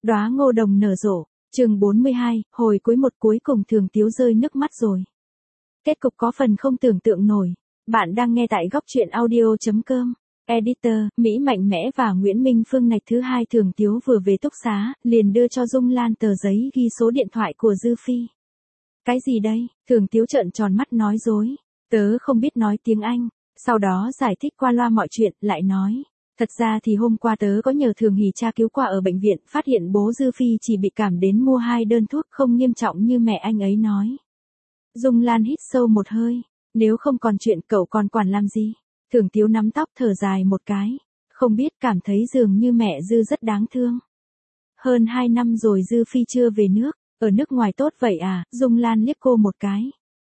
Đóa ngô đồng nở rộ, chương 42, hồi cuối cùng Thường Tiếu rơi nước mắt rồi. Kết cục có phần không tưởng tượng nổi. Bạn đang nghe tại góc truyện audio.com. Editor, Mỹ Mạnh Mẽ và Nguyễn Minh Phương này thứ hai Thường Tiếu vừa về túc xá, liền đưa cho Dung Lan tờ giấy ghi số điện thoại của Dư Phi. Cái gì đây? Thường Tiếu trợn tròn mắt nói dối. Tớ không biết nói tiếng Anh. Sau đó giải thích qua loa mọi chuyện, lại nói. Thật ra thì hôm qua tớ có nhờ Thường Hỷ tra cứu qua ở bệnh viện, phát hiện bố Dư Phi chỉ bị cảm đến mua 2 đơn thuốc không nghiêm trọng như mẹ anh ấy nói. Dung Lan hít sâu một hơi. Nếu không còn chuyện cậu còn quản làm gì? Thường Tiếu nắm tóc thở dài một cái. Không biết, cảm thấy dường như mẹ Dư rất đáng thương. Hơn 2 năm rồi Dư Phi chưa về nước. Ở nước ngoài tốt vậy à? Dung Lan liếc cô một cái.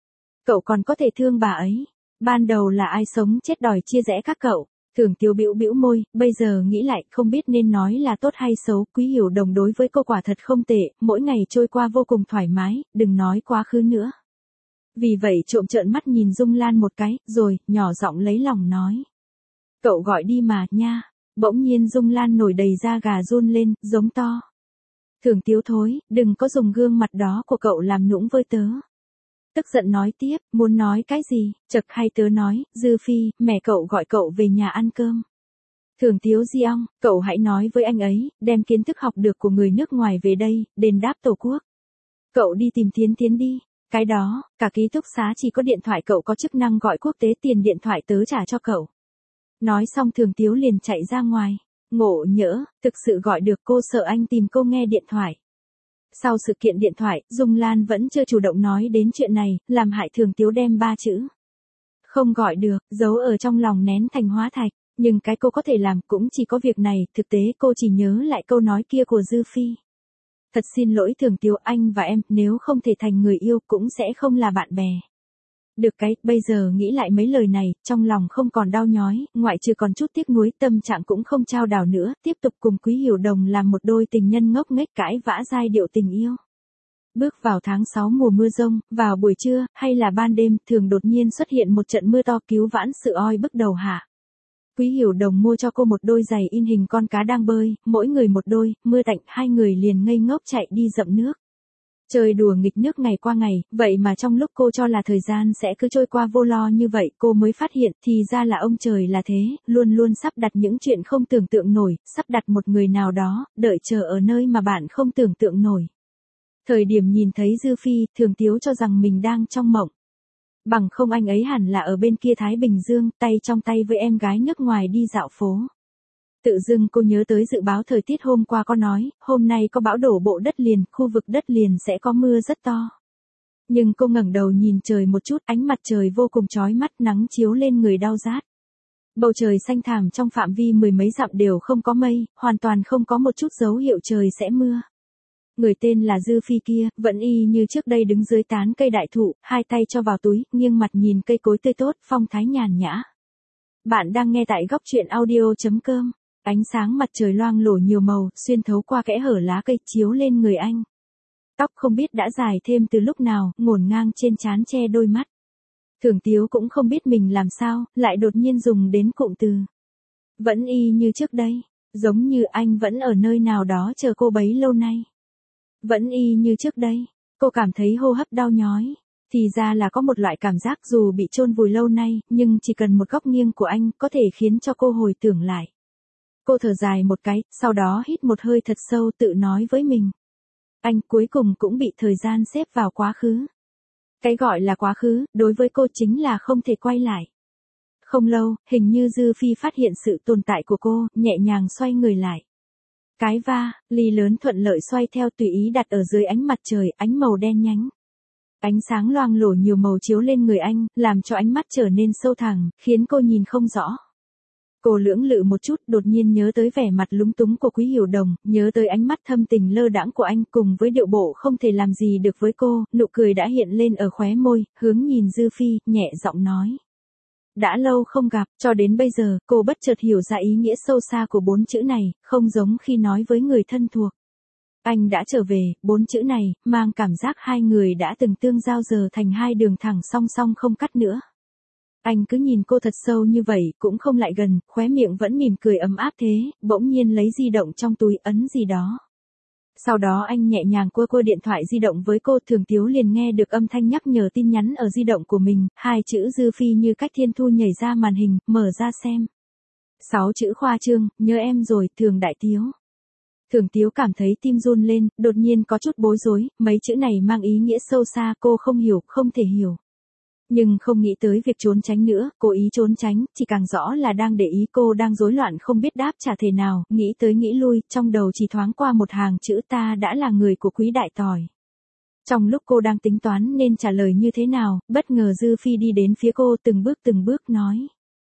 Cậu còn có thể thương bà ấy. Ban đầu là ai sống chết đòi chia rẽ các cậu. Thường Tiếu bĩu bĩu môi, bây giờ nghĩ lại không biết nên nói là tốt hay xấu. Quý Hiểu Đồng đối với cô quả thật không tệ, mỗi ngày trôi qua vô cùng thoải mái, đừng nói quá khứ nữa. Vì vậy trộm trợn mắt nhìn Dung Lan một cái, rồi, nhỏ giọng lấy lòng nói. Cậu gọi đi mà, nha. Bỗng nhiên Dung Lan nổi đầy da gà run lên, giống to. Thường Tiếu thối, đừng có dùng gương mặt đó của cậu làm nũng với tớ. Tức giận nói tiếp, muốn nói cái gì, chật hay tớ nói, Dư Phi, mẹ cậu gọi cậu về nhà ăn cơm. Thường Tiếu di ong, cậu hãy nói với anh ấy, đem kiến thức học được của người nước ngoài về đây, đền đáp tổ quốc. Cậu đi tìm Tiến đi. Cái đó, cả ký túc xá chỉ có điện thoại cậu có chức năng gọi quốc tế, tiền điện thoại tớ trả cho cậu. Nói xong Thường Tiếu liền chạy ra ngoài. Ngộ nhỡ, thực sự gọi được, cô sợ anh tìm cô nghe điện thoại. Sau sự kiện điện thoại, Dung Lan vẫn chưa chủ động nói đến chuyện này, làm hại Thường Tiếu đem 3 chữ. Không gọi được, giấu ở trong lòng nén thành hóa thạch, nhưng cái cô có thể làm cũng chỉ có việc này, thực tế cô chỉ nhớ lại câu nói kia của Dư Phi. Thật xin lỗi Thường Tiếu, anh và em, nếu không thể thành người yêu cũng sẽ không là bạn bè. Được cái, bây giờ nghĩ lại mấy lời này, trong lòng không còn đau nhói, ngoại trừ còn chút tiếc nuối, tâm trạng cũng không chao đảo nữa, tiếp tục cùng Quý Hiểu Đồng làm một đôi tình nhân ngốc nghếch cãi vã giai điệu tình yêu. Bước vào tháng 6 mùa mưa rông, vào buổi trưa, hay là ban đêm, thường đột nhiên xuất hiện một trận mưa to cứu vãn sự oi bức đầu hạ. Quý Hiểu Đồng mua cho cô một đôi giày in hình con cá đang bơi, mỗi người một đôi, mưa tạnh, hai người liền ngây ngốc chạy đi dậm nước. Chơi đùa nghịch nước ngày qua ngày, vậy mà trong lúc cô cho là thời gian sẽ cứ trôi qua vô lo như vậy, cô mới phát hiện, thì ra là ông trời là thế, luôn luôn sắp đặt những chuyện không tưởng tượng nổi, sắp đặt một người nào đó, đợi chờ ở nơi mà bạn không tưởng tượng nổi. Thời điểm nhìn thấy Dư Phi, Thường Tiếu cho rằng mình đang trong mộng. Bằng không anh ấy hẳn là ở bên kia Thái Bình Dương, tay trong tay với em gái nước ngoài đi dạo phố. Tự dưng cô nhớ tới dự báo thời tiết hôm qua có nói, hôm nay có bão đổ bộ đất liền, khu vực đất liền sẽ có mưa rất to. Nhưng cô ngẩng đầu nhìn trời một chút, ánh mặt trời vô cùng chói mắt, nắng chiếu lên người đau rát. Bầu trời xanh thẳm trong phạm vi 10 mấy dặm đều không có mây, hoàn toàn không có một chút dấu hiệu trời sẽ mưa. Người tên là Dư Phi kia, vẫn y như trước đây đứng dưới tán cây đại thụ, hai tay cho vào túi, nghiêng mặt nhìn cây cối tươi tốt, phong thái nhàn nhã. Bạn đang nghe tại góc truyện audio.com. Ánh sáng mặt trời loang lổ nhiều màu, xuyên thấu qua kẽ hở lá cây chiếu lên người anh. Tóc không biết đã dài thêm từ lúc nào, ngổn ngang trên trán che đôi mắt. Thường Tiếu cũng không biết mình làm sao, lại đột nhiên dùng đến cụm từ. Vẫn y như trước đây, giống như anh vẫn ở nơi nào đó chờ cô bấy lâu nay. Vẫn y như trước đây, cô cảm thấy hô hấp đau nhói. Thì ra là có một loại cảm giác dù bị chôn vùi lâu nay, nhưng chỉ cần một góc nghiêng của anh có thể khiến cho cô hồi tưởng lại. Cô thở dài một cái, sau đó hít một hơi thật sâu tự nói với mình. Anh cuối cùng cũng bị thời gian xếp vào quá khứ. Cái gọi là quá khứ, đối với cô chính là không thể quay lại. Không lâu, hình như Dư Phi phát hiện sự tồn tại của cô, nhẹ nhàng xoay người lại. Cái va, ly lớn thuận lợi xoay theo tùy ý đặt ở dưới ánh mặt trời, ánh màu đen nhánh. Ánh sáng loang lổ nhiều màu chiếu lên người anh, làm cho ánh mắt trở nên sâu thẳm, khiến cô nhìn không rõ. Cô lưỡng lự một chút, đột nhiên nhớ tới vẻ mặt lúng túng của Quý Hiểu Đồng, nhớ tới ánh mắt thâm tình lơ đãng của anh cùng với điệu bộ không thể làm gì được với cô, nụ cười đã hiện lên ở khóe môi, hướng nhìn Dư Phi, nhẹ giọng nói. Đã lâu không gặp, cho đến bây giờ, cô bất chợt hiểu ra ý nghĩa sâu xa của 4 chữ này, không giống khi nói với người thân thuộc. Anh đã trở về, 4 chữ này, mang cảm giác hai người đã từng tương giao giờ thành hai đường thẳng song song không cắt nữa. Anh cứ nhìn cô thật sâu như vậy, cũng không lại gần, khóe miệng vẫn mỉm cười ấm áp thế, bỗng nhiên lấy di động trong túi ấn gì đó. Sau đó anh nhẹ nhàng quơ quơ điện thoại di động với cô, Thường Tíu liền nghe được âm thanh nhắc nhở tin nhắn ở di động của mình, hai chữ Dư Phi như cách thiên thu nhảy ra màn hình, mở ra xem. 6 chữ khoa trương, nhớ em rồi, Thường Đại Tiếu. Thường Tíu cảm thấy tim run lên, đột nhiên có chút bối rối, mấy chữ này mang ý nghĩa sâu xa, cô không hiểu, không thể hiểu. Nhưng không nghĩ tới việc trốn tránh nữa, cố ý trốn tránh, chỉ càng rõ là đang để ý, cô đang rối loạn không biết đáp trả thể nào, nghĩ tới nghĩ lui, trong đầu chỉ thoáng qua một hàng chữ ta đã là người của Quý Đại Tỏi. Trong lúc cô đang tính toán nên trả lời như thế nào, bất ngờ Dư Phi đi đến phía cô từng bước nói.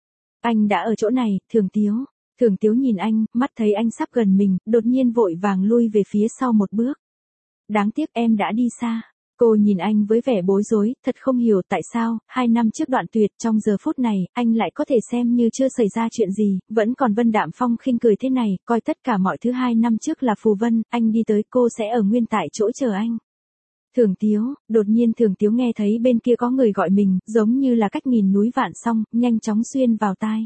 Anh đã ở chỗ này, Thường Tíu. Thường Tíu nhìn anh, mắt thấy anh sắp gần mình, đột nhiên vội vàng lui về phía sau một bước. Đáng tiếc em đã đi xa. Cô nhìn anh với vẻ bối rối, thật không hiểu tại sao, 2 năm trước đoạn tuyệt, trong giờ phút này, anh lại có thể xem như chưa xảy ra chuyện gì, vẫn còn vân đạm phong khinh cười thế này, coi tất cả mọi thứ 2 năm trước là phù vân, anh đi tới cô sẽ ở nguyên tại chỗ chờ anh. Thường Tíu, đột nhiên Thường Tíu nghe thấy bên kia có người gọi mình, giống như là cách nghìn núi vạn song, nhanh chóng xuyên vào tai.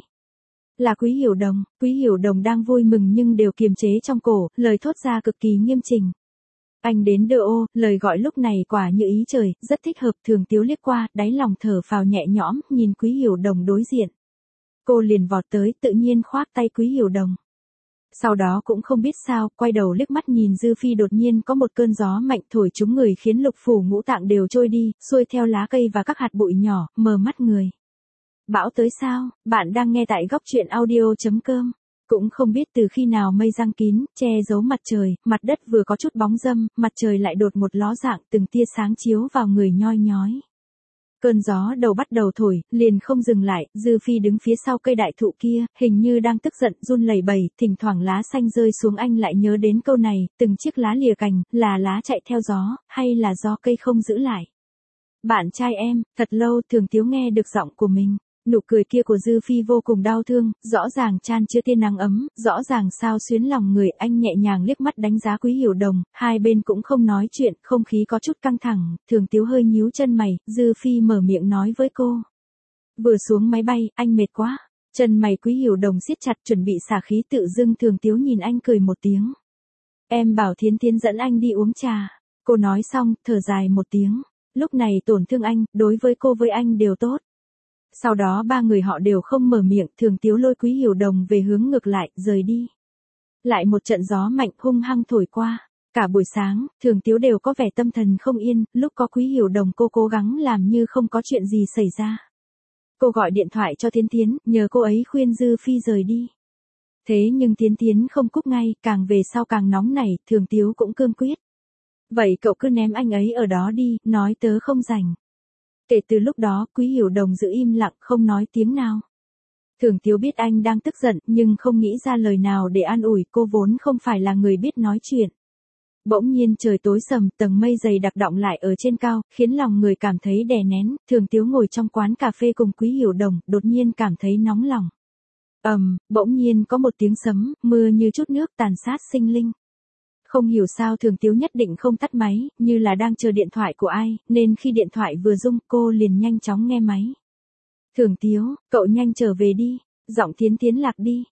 Là Quý Hiểu Đồng đang vui mừng nhưng đều kiềm chế trong cổ, lời thốt ra cực kỳ nghiêm chỉnh. Anh đến đỡ ô, lời gọi lúc này quả như ý trời, rất thích hợp. Thường Tíu liếc qua, đáy lòng thở phào nhẹ nhõm, nhìn Quý Hiểu Đồng đối diện. Cô liền vọt tới, tự nhiên khoác tay Quý Hiểu Đồng. Sau đó cũng không biết sao, quay đầu liếc mắt nhìn Dư Phi, đột nhiên có một cơn gió mạnh thổi trúng người khiến lục phủ ngũ tạng đều trôi đi, xuôi theo lá cây và các hạt bụi nhỏ, mờ mắt người. Bão tới sao? Bạn đang nghe tại góc truyện audio.com. Cũng không biết từ khi nào mây giăng kín, che giấu mặt trời, mặt đất vừa có chút bóng râm, mặt trời lại đột một ló dạng, từng tia sáng chiếu vào người nhoi nhói. Cơn gió đầu bắt đầu thổi, liền không dừng lại, Dư Phi đứng phía sau cây đại thụ kia, hình như đang tức giận, run lẩy bẩy, thỉnh thoảng lá xanh rơi xuống, anh lại nhớ đến câu này, từng chiếc lá lìa cành, là lá chạy theo gió, hay là do cây không giữ lại. Bạn trai em, thật lâu Thường Tíu nghe được giọng của mình. Nụ cười kia của Dư Phi vô cùng đau thương, rõ ràng chan chứa tia nắng ấm, rõ ràng sao xuyến lòng người. Anh nhẹ nhàng liếc mắt đánh giá Quý Hiểu Đồng, hai bên cũng không nói chuyện, không khí có chút căng thẳng. Thường Tíu hơi nhíu chân mày, Dư Phi mở miệng nói với cô. Vừa xuống máy bay, anh mệt quá. Chân mày Quý Hiểu Đồng siết chặt, chuẩn bị xả khí, tự dưng Thường Tíu nhìn anh cười một tiếng. Em bảo Thiến Thiến dẫn anh đi uống trà. Cô nói xong, thở dài một tiếng. Lúc này tổn thương anh, đối với cô với anh đều tốt. Sau đó ba người họ đều không mở miệng, Thường Tíu lôi Quý Hiểu Đồng về hướng ngược lại, rời đi. Lại một trận gió mạnh hung hăng thổi qua. Cả buổi sáng, Thường Tíu đều có vẻ tâm thần không yên, lúc có Quý Hiểu Đồng cô cố gắng làm như không có chuyện gì xảy ra. Cô gọi điện thoại cho Thiến Thiến, nhờ cô ấy khuyên Dư Phi rời đi. Thế nhưng Thiến Thiến không cúp ngay, càng về sau càng nóng nảy, Thường Tíu cũng cương quyết. Vậy cậu cứ ném anh ấy ở đó đi, nói tớ không rảnh. Kể từ lúc đó, Quý Hiểu Đồng giữ im lặng, không nói tiếng nào. Thường Tíu biết anh đang tức giận, nhưng không nghĩ ra lời nào để an ủi, cô vốn không phải là người biết nói chuyện. Bỗng nhiên trời tối sầm, tầng mây dày đặc đọng lại ở trên cao, khiến lòng người cảm thấy đè nén. Thường Tíu ngồi trong quán cà phê cùng Quý Hiểu Đồng, đột nhiên cảm thấy nóng lòng. Bỗng nhiên có một tiếng sấm, mưa như chút nước tàn sát sinh linh. Không hiểu sao Thường Tíu nhất định không tắt máy, như là đang chờ điện thoại của ai, nên khi điện thoại vừa rung, cô liền nhanh chóng nghe máy. Thường Tíu, cậu nhanh trở về đi, giọng Thiến Thiến lạc đi.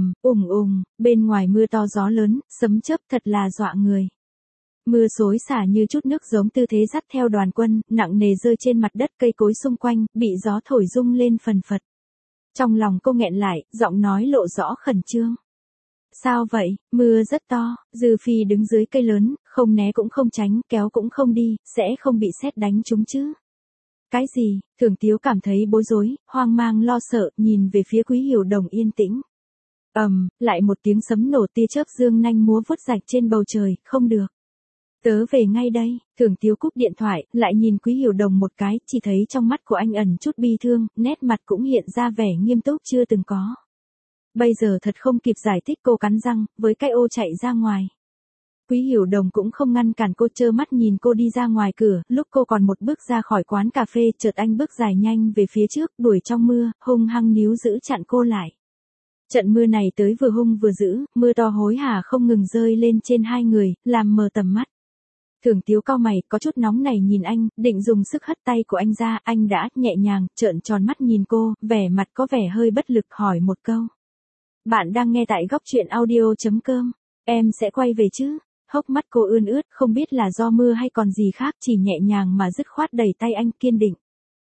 Bên ngoài mưa to gió lớn, sấm chớp thật là dọa người. Mưa xối xả như chút nước, giống tư thế dắt theo đoàn quân, nặng nề rơi trên mặt đất, cây cối xung quanh, bị gió thổi rung lên phần phật. Trong lòng cô nghẹn lại, giọng nói lộ rõ khẩn trương. Sao vậy, mưa rất to, Dư Phi đứng dưới cây lớn, không né cũng không tránh, kéo cũng không đi, sẽ không bị sét đánh trúng chứ. Cái gì, Thường Tíu cảm thấy bối rối, hoang mang lo sợ, nhìn về phía Quý Hiểu Đồng yên tĩnh. Lại một tiếng sấm nổ, tia chớp dương nanh múa vuốt rạch trên bầu trời, không được. Tớ về ngay đây, Thường Tíu cúp điện thoại, lại nhìn Quý Hiểu Đồng một cái, chỉ thấy trong mắt của anh ẩn chút bi thương, nét mặt cũng hiện ra vẻ nghiêm túc chưa từng có. Bây giờ thật không kịp giải thích, cô cắn răng, với cái ô chạy ra ngoài. Quý Hiểu Đồng cũng không ngăn cản cô, trơ mắt nhìn cô đi ra ngoài cửa, lúc cô còn một bước ra khỏi quán cà phê, chợt anh bước dài nhanh về phía trước, đuổi trong mưa, hung hăng níu giữ chặn cô lại. Trận mưa này tới vừa hung vừa dữ, mưa to hối hả không ngừng rơi lên trên hai người, làm mờ tầm mắt. Thường Tíu cau mày, có chút nóng nảy nhìn anh, định dùng sức hất tay của anh ra, anh đã nhẹ nhàng trợn tròn mắt nhìn cô, vẻ mặt có vẻ hơi bất lực, hỏi một câu. Bạn đang nghe tại góc truyện audio.com. Em sẽ quay về chứ? Hốc mắt cô ươn ướt, không biết là do mưa hay còn gì khác, chỉ nhẹ nhàng mà dứt khoát đẩy tay anh, kiên định.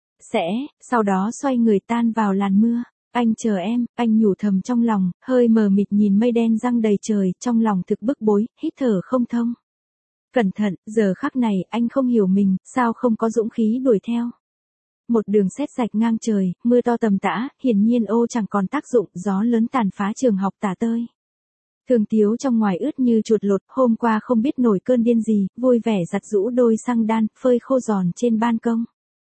Sau đó xoay người tan vào làn mưa. Anh chờ em, anh nhủ thầm trong lòng, hơi mờ mịt nhìn mây đen giăng đầy trời, trong lòng thực bức bối, hít thở không thông. Cẩn thận, giờ khắc này, anh không hiểu mình, sao không có dũng khí đuổi theo. Một đường sét rạch ngang trời, mưa to tầm tã, hiển nhiên ô chẳng còn tác dụng, gió lớn tàn phá trường học tả tơi. Thường Tiếu trong ngoài ướt như chuột lột, hôm qua không biết nổi cơn điên gì, vui vẻ giặt giũ đôi xăng đan, phơi khô giòn trên ban công.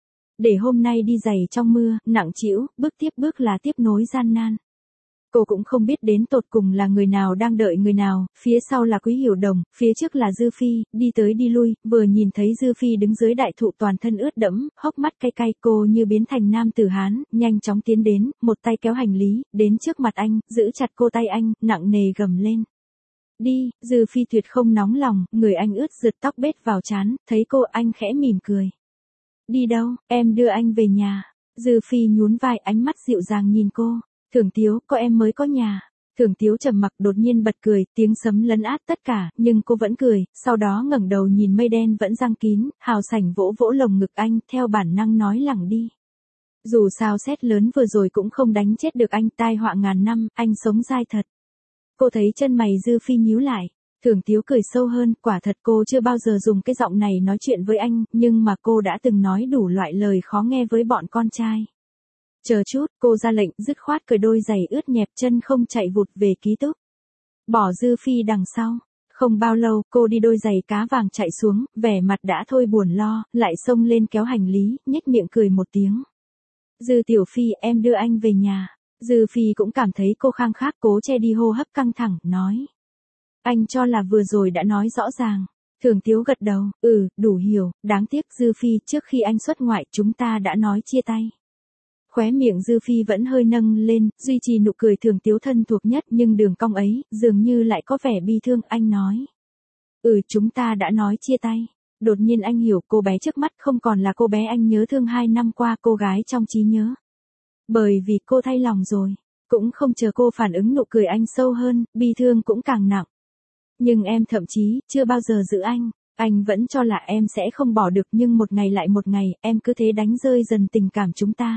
Để hôm nay đi giày trong mưa, nặng trĩu, bước tiếp bước là tiếp nối gian nan. Cô cũng không biết đến tột cùng là người nào đang đợi người nào, phía sau là Quý Hiểu Đồng, phía trước là Dư Phi, đi tới đi lui, vừa nhìn thấy Dư Phi đứng dưới đại thụ toàn thân ướt đẫm, hốc mắt cay cay, cô như biến thành nam tử Hán, nhanh chóng tiến đến, một tay kéo hành lý, đến trước mặt anh, giữ chặt cô tay anh, nặng nề gầm lên. Đi, Dư Phi tuyệt không nóng lòng, người anh ướt rượt tóc bết vào trán, thấy cô anh khẽ mỉm cười. Đi đâu, em đưa anh về nhà. Dư Phi nhún vai, ánh mắt dịu dàng nhìn cô. Thường Tiếu, có em mới có nhà. Thường Tiếu trầm mặc, đột nhiên bật cười, tiếng sấm lấn át tất cả, nhưng cô vẫn cười, sau đó ngẩng đầu nhìn mây đen vẫn giăng kín, hào sảnh vỗ vỗ lồng ngực anh, theo bản năng nói lẳng đi. Dù sao sét lớn vừa rồi cũng không đánh chết được anh, tai họa ngàn năm, anh sống dai thật. Cô thấy chân mày Dư Phi nhíu lại. Thường Tiếu cười sâu hơn, quả thật cô chưa bao giờ dùng cái giọng này nói chuyện với anh, nhưng mà cô đã từng nói đủ loại lời khó nghe với bọn con trai. Chờ chút, cô ra lệnh, dứt khoát cởi đôi giày ướt nhẹp, chân không chạy vụt về ký túc. Bỏ Dư Phi đằng sau. Không bao lâu, cô đi đôi giày cá vàng chạy xuống, vẻ mặt đã thôi buồn lo, lại xông lên kéo hành lý, nhếch miệng cười một tiếng. Dư Tiểu Phi, em đưa anh về nhà. Dư Phi cũng cảm thấy cô khang khác, cố che đi hô hấp căng thẳng, nói. Anh cho là vừa rồi đã nói rõ ràng. Thường Tiếu gật đầu, đủ hiểu, đáng tiếc Dư Phi, trước khi anh xuất ngoại chúng ta đã nói chia tay. Khóe miệng Dư Phi vẫn hơi nâng lên, duy trì nụ cười Thường Tiếu thân thuộc nhất, nhưng đường cong ấy, dường như lại có vẻ bi thương, anh nói. Chúng ta đã nói chia tay. Đột nhiên anh hiểu, cô bé trước mắt không còn là cô bé anh nhớ thương 2 năm qua, cô gái trong trí nhớ. Bởi vì cô thay lòng rồi. Cũng không chờ cô phản ứng, nụ cười anh sâu hơn, bi thương cũng càng nặng. Nhưng em thậm chí, chưa bao giờ giữ anh vẫn cho là em sẽ không bỏ được, nhưng một ngày lại một ngày, em cứ thế đánh rơi dần tình cảm chúng ta.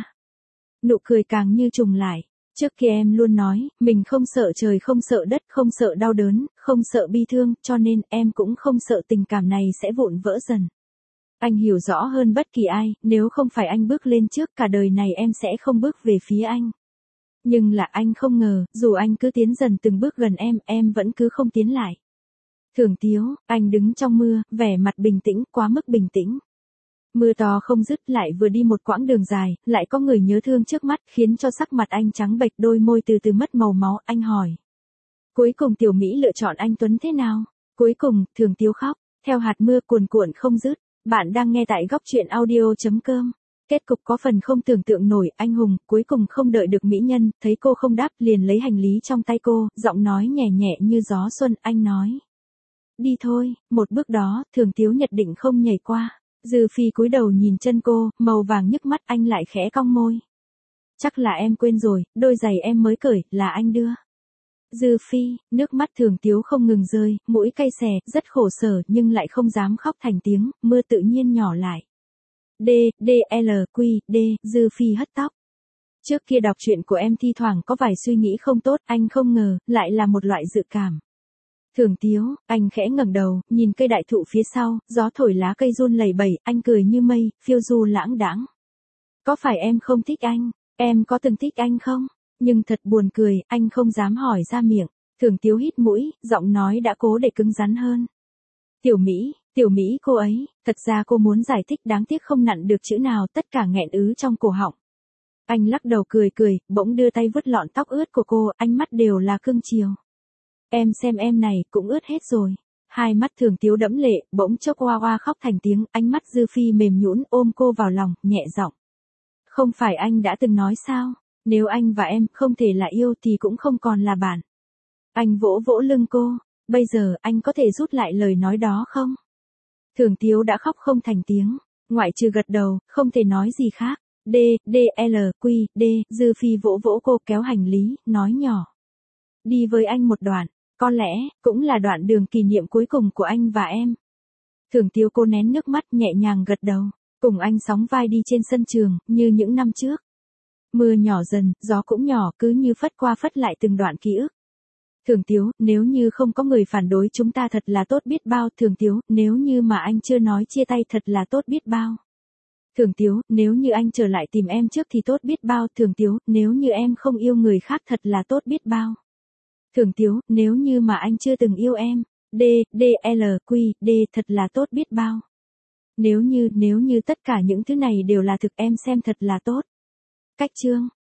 Nụ cười càng như trùng lại, trước kia em luôn nói, mình không sợ trời không sợ đất, không sợ đau đớn, không sợ bi thương, cho nên em cũng không sợ tình cảm này sẽ vụn vỡ dần. Anh hiểu rõ hơn bất kỳ ai, nếu không phải anh bước lên trước, cả đời này em sẽ không bước về phía anh. Nhưng là anh không ngờ, dù anh cứ tiến dần từng bước gần em vẫn cứ không tiến lại. Thường Tiếu, anh đứng trong mưa, vẻ mặt bình tĩnh, quá mức bình tĩnh. Mưa to không dứt, lại vừa đi một quãng đường dài, lại có người nhớ thương trước mắt, khiến cho sắc mặt anh trắng bệch, đôi môi từ từ mất màu máu, anh hỏi. Cuối cùng Tiểu Mỹ lựa chọn anh Tuấn thế nào? Cuối cùng, Thường Tiếu khóc, theo hạt mưa cuồn cuộn không dứt. Bạn đang nghe tại góc truyện audio.com. Kết cục có phần không tưởng tượng nổi, anh hùng, cuối cùng không đợi được mỹ nhân, thấy cô không đáp, liền lấy hành lý trong tay cô, giọng nói nhẹ nhẹ như gió xuân, anh nói. Đi thôi, một bước đó, Thường Tiếu nhất định không nhảy qua. Dư Phi cúi đầu nhìn chân cô, màu vàng nhức mắt, anh lại khẽ cong môi. Chắc là em quên rồi, đôi giày em mới cởi, là anh đưa. Dư Phi, nước mắt Thường Tiếu không ngừng rơi, mũi cay xè, rất khổ sở nhưng lại không dám khóc thành tiếng, mưa tự nhiên nhỏ lại. Dư Phi hất tóc. Trước kia đọc truyện của em thi thoảng có vài suy nghĩ không tốt, anh không ngờ, lại là một loại dự cảm. Thường Tiếu, anh khẽ ngẩng đầu, nhìn cây đại thụ phía sau, gió thổi lá cây run lẩy bẩy, anh cười như mây, phiêu du lãng đãng. Có phải em không thích anh? Em có từng thích anh không? Nhưng thật buồn cười, anh không dám hỏi ra miệng. Thường Tiếu hít mũi, giọng nói đã cố để cứng rắn hơn. Tiểu Mỹ cô ấy, thật ra cô muốn giải thích đáng tiếc không nặn được chữ nào, tất cả nghẹn ứ trong cổ họng. Anh lắc đầu cười, bỗng đưa tay vuốt lọn tóc ướt của cô, ánh mắt đều là cưng chiều. Em xem em này, cũng ướt hết rồi. Hai mắt Thường Tiếu đẫm lệ, bỗng chốc oa oa khóc thành tiếng, ánh mắt Dư Phi mềm nhũn ôm cô vào lòng, nhẹ giọng. Không phải anh đã từng nói sao, nếu anh và em không thể là yêu thì cũng không còn là bạn. Anh vỗ vỗ lưng cô, bây giờ anh có thể rút lại lời nói đó không? Thường Tiếu đã khóc không thành tiếng, ngoại trừ gật đầu, không thể nói gì khác. Dư Phi vỗ vỗ cô kéo hành lý, nói nhỏ. Đi với anh một đoạn. Có lẽ, cũng là đoạn đường kỷ niệm cuối cùng của anh và em. Thường Tiếu cô nén nước mắt nhẹ nhàng gật đầu, cùng anh sóng vai đi trên sân trường, như những năm trước. Mưa nhỏ dần, gió cũng nhỏ, cứ như phất qua phất lại từng đoạn ký ức. Thường Tiếu, nếu như không có người phản đối chúng ta thật là tốt biết bao. Thường Tiếu, nếu như mà anh chưa nói chia tay thật là tốt biết bao. Thường Tiếu, nếu như anh trở lại tìm em trước thì tốt biết bao. Thường Tiếu, nếu như em không yêu người khác thật là tốt biết bao. Thường Tiếu, nếu như mà anh chưa từng yêu em, D, thật là tốt biết bao. Nếu như tất cả những thứ này đều là thực em xem thật là tốt. Cách chương